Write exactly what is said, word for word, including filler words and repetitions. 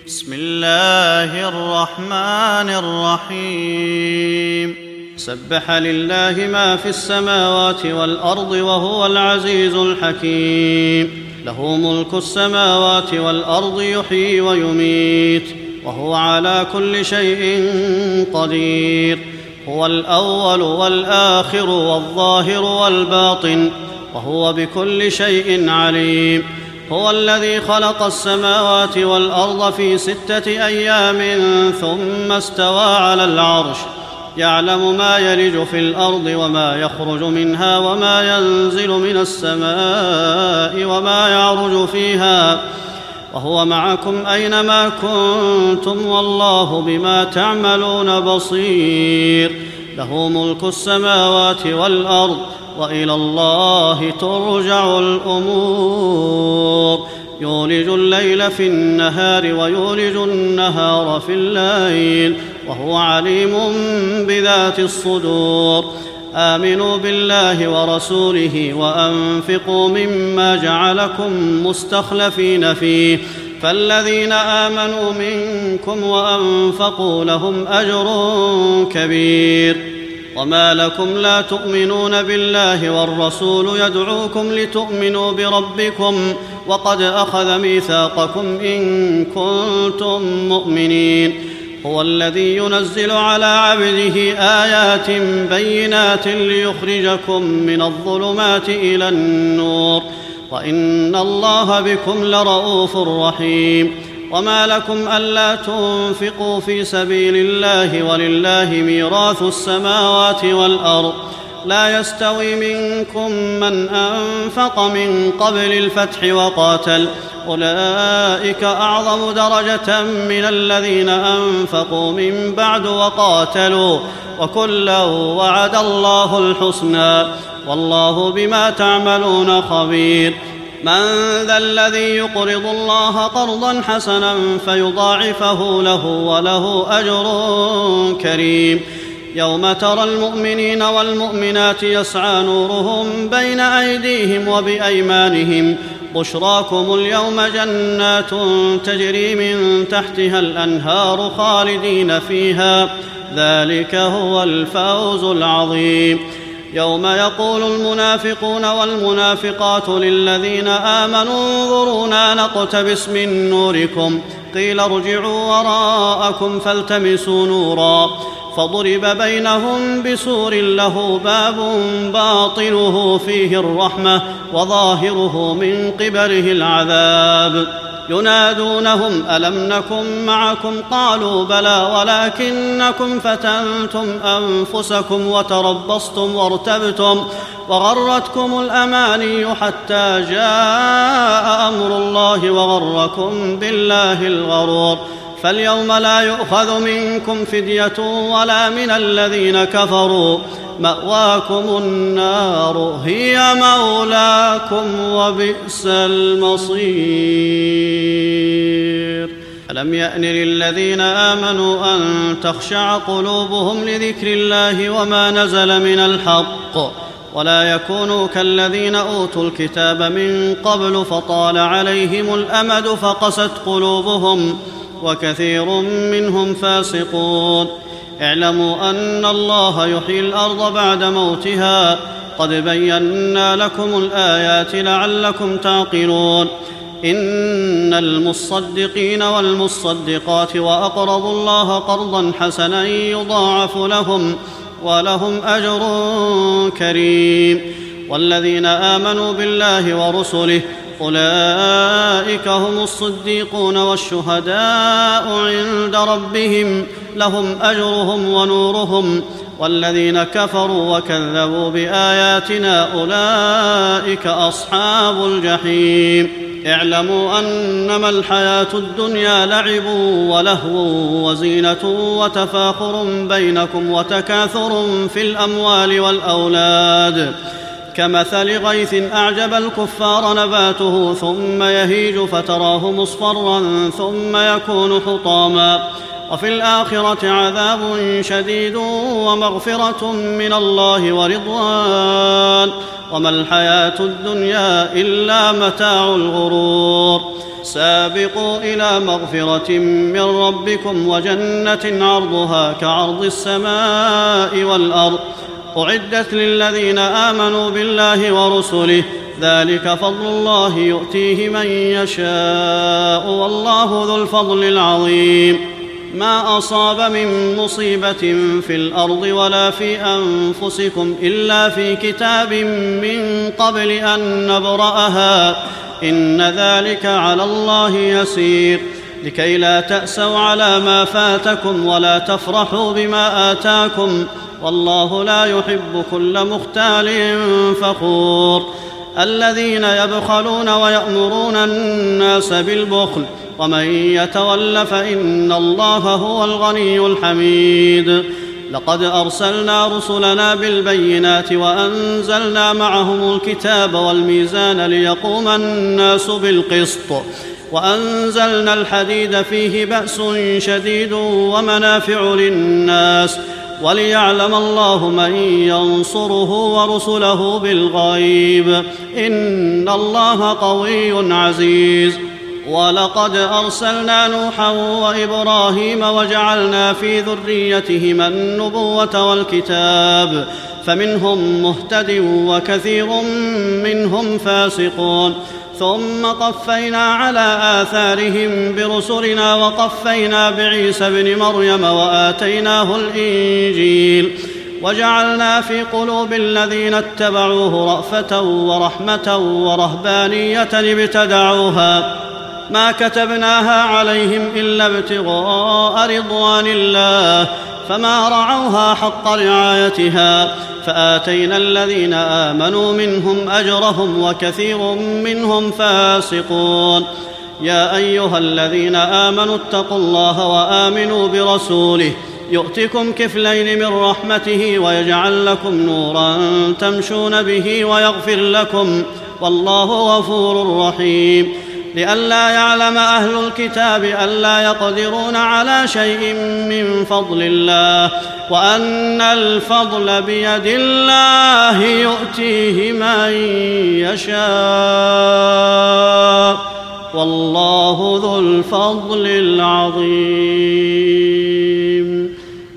بسم الله الرحمن الرحيم سبح لله ما في السماوات والأرض وهو العزيز الحكيم له ملك السماوات والأرض يحيي ويميت وهو على كل شيء قدير هو الأول والآخر والظاهر والباطن وهو بكل شيء عليم هو الذي خلق السماوات والأرض في ستة أيام ثم استوى على العرش يعلم ما يلج في الأرض وما يخرج منها وما ينزل من السماء وما يعرج فيها وهو معكم أينما كنتم والله بما تعملون بصير له ملك السماوات والأرض وإلى الله ترجع الأمور يولج الليل في النهار ويولج النهار في الليل وهو عليم بذات الصدور آمنوا بالله ورسوله وأنفقوا مما جعلكم مستخلفين فيه فالذين آمنوا منكم وأنفقوا لهم أجر كبير وما لكم لا تؤمنون بالله والرسول يدعوكم لتؤمنوا بربكم وقد أخذ ميثاقكم إن كنتم مؤمنين هو الذي ينزل على عبده آيات بينات ليخرجكم من الظلمات إلى النور وإن الله بكم لرءوف رحيم وما لكم ألا تنفقوا في سبيل الله ولله ميراث السماوات والأرض لا يستوي منكم من أنفق من قبل الفتح وقاتل أولئك أعظم درجة من الذين أنفقوا من بعد وقاتلوا وكلا وعد الله الحسنى والله بما تعملون خبير من ذا الذي يقرض الله قرضا حسنا فيضاعفه له وله أجر كريم يوم ترى المؤمنين والمؤمنات يسعى نورهم بين أيديهم وبأيمانهم بشراكم اليوم جنات تجري من تحتها الأنهار خالدين فيها ذلك هو الفوز العظيم يوم يقول المنافقون والمنافقات للذين آمنوا انظرونا نقتبس من نوركم قيل ارجعوا وراءكم فالتمسوا نورا فضرب بينهم بسور له باب باطنه فيه الرحمة وظاهره من قبله العذاب ينادونهم ألم نكن معكم قالوا بلى ولكنكم فتنتم أنفسكم وتربصتم وارتبتم وغرتكم الأماني حتى جاء أمر الله وغركم بالله الغرور فاليوم لا يؤخذ منكم فدية ولا من الذين كفروا مأواكم النار هي مولاكم وبئس المصير ألم يأن للذين آمنوا أن تخشع قلوبهم لذكر الله وما نزل من الحق ولا يكونوا كالذين أوتوا الكتاب من قبل فطال عليهم الأمد فقست قلوبهم وكثير منهم فاسقون اعلموا أن الله يحيي الأرض بعد موتها قد بينا لكم الآيات لعلكم تعقلون إن المصدقين والمصدقات وأقرضوا الله قرضا حسنا يضاعف لهم ولهم أجر كريم والذين آمنوا بالله ورسله أولئك هم الصديقون والشهداء عند ربهم لهم أجرهم ونورهم والذين كفروا وكذبوا بآياتنا أولئك أصحاب الجحيم اعلموا أنما الحياة الدنيا لعب ولهو وزينة وتفاخر بينكم وتكاثر في الأموال والأولاد كمثل غيث أعجب الكفار نباته ثم يهيج فتراه مصفرا ثم يكون حطاما وفي الآخرة عذاب شديد ومغفرة من الله ورضوان وما الحياة الدنيا إلا متاع الغرور. سابقوا إلى مغفرة من ربكم وجنة عرضها كعرض السماء والأرض أعدت للذين آمنوا بالله ورسله ذلك فضل الله يؤتيه من يشاء والله ذو الفضل العظيم. ما أصاب من مصيبة في الأرض ولا في أنفسكم إلا في كتاب من قبل أن نبرأها إن ذلك على الله يسير. لكي لا تأسوا على ما فاتكم ولا تفرحوا بما آتاكم والله لا يحب كل مختال فخور. الذين يبخلون ويأمرون الناس بالبخل ومن يتول فإن الله هو الغني الحميد. لقد أرسلنا رسلنا بالبينات وأنزلنا معهم الكتاب والميزان ليقوم الناس بالقسط وأنزلنا الحديد فيه بأس شديد ومنافع للناس وليعلم الله من ينصره ورسله بالغيب إن الله قوي عزيز. ولقد أرسلنا نوحا وإبراهيم وجعلنا في ذريتهما النبوة والكتاب فمنهم مهتد وكثير منهم فاسقون ثم قفينا على آثارهم برسلنا وقفينا بعيسى ابن مريم وآتيناه الإنجيل وجعلنا في قلوب الذين اتبعوه رأفة ورحمة ورهبانية ابتدعوها ما كتبناها عليهم إلا ابتغاء رضوان الله فما رعوها حق رعايتها فآتينا الذين آمنوا منهم أجرهم وكثير منهم فاسقون. يا أيها الذين آمنوا اتقوا الله وآمنوا برسوله يؤتكم كفلين من رحمته ويجعل لكم نورا تمشون به ويغفر لكم والله غفور رحيم. لئلا يعلم أهل الكتاب ألا يقدرون على شيء من فضل الله وأن الفضل بيد الله يؤتيه من يشاء والله ذو الفضل العظيم.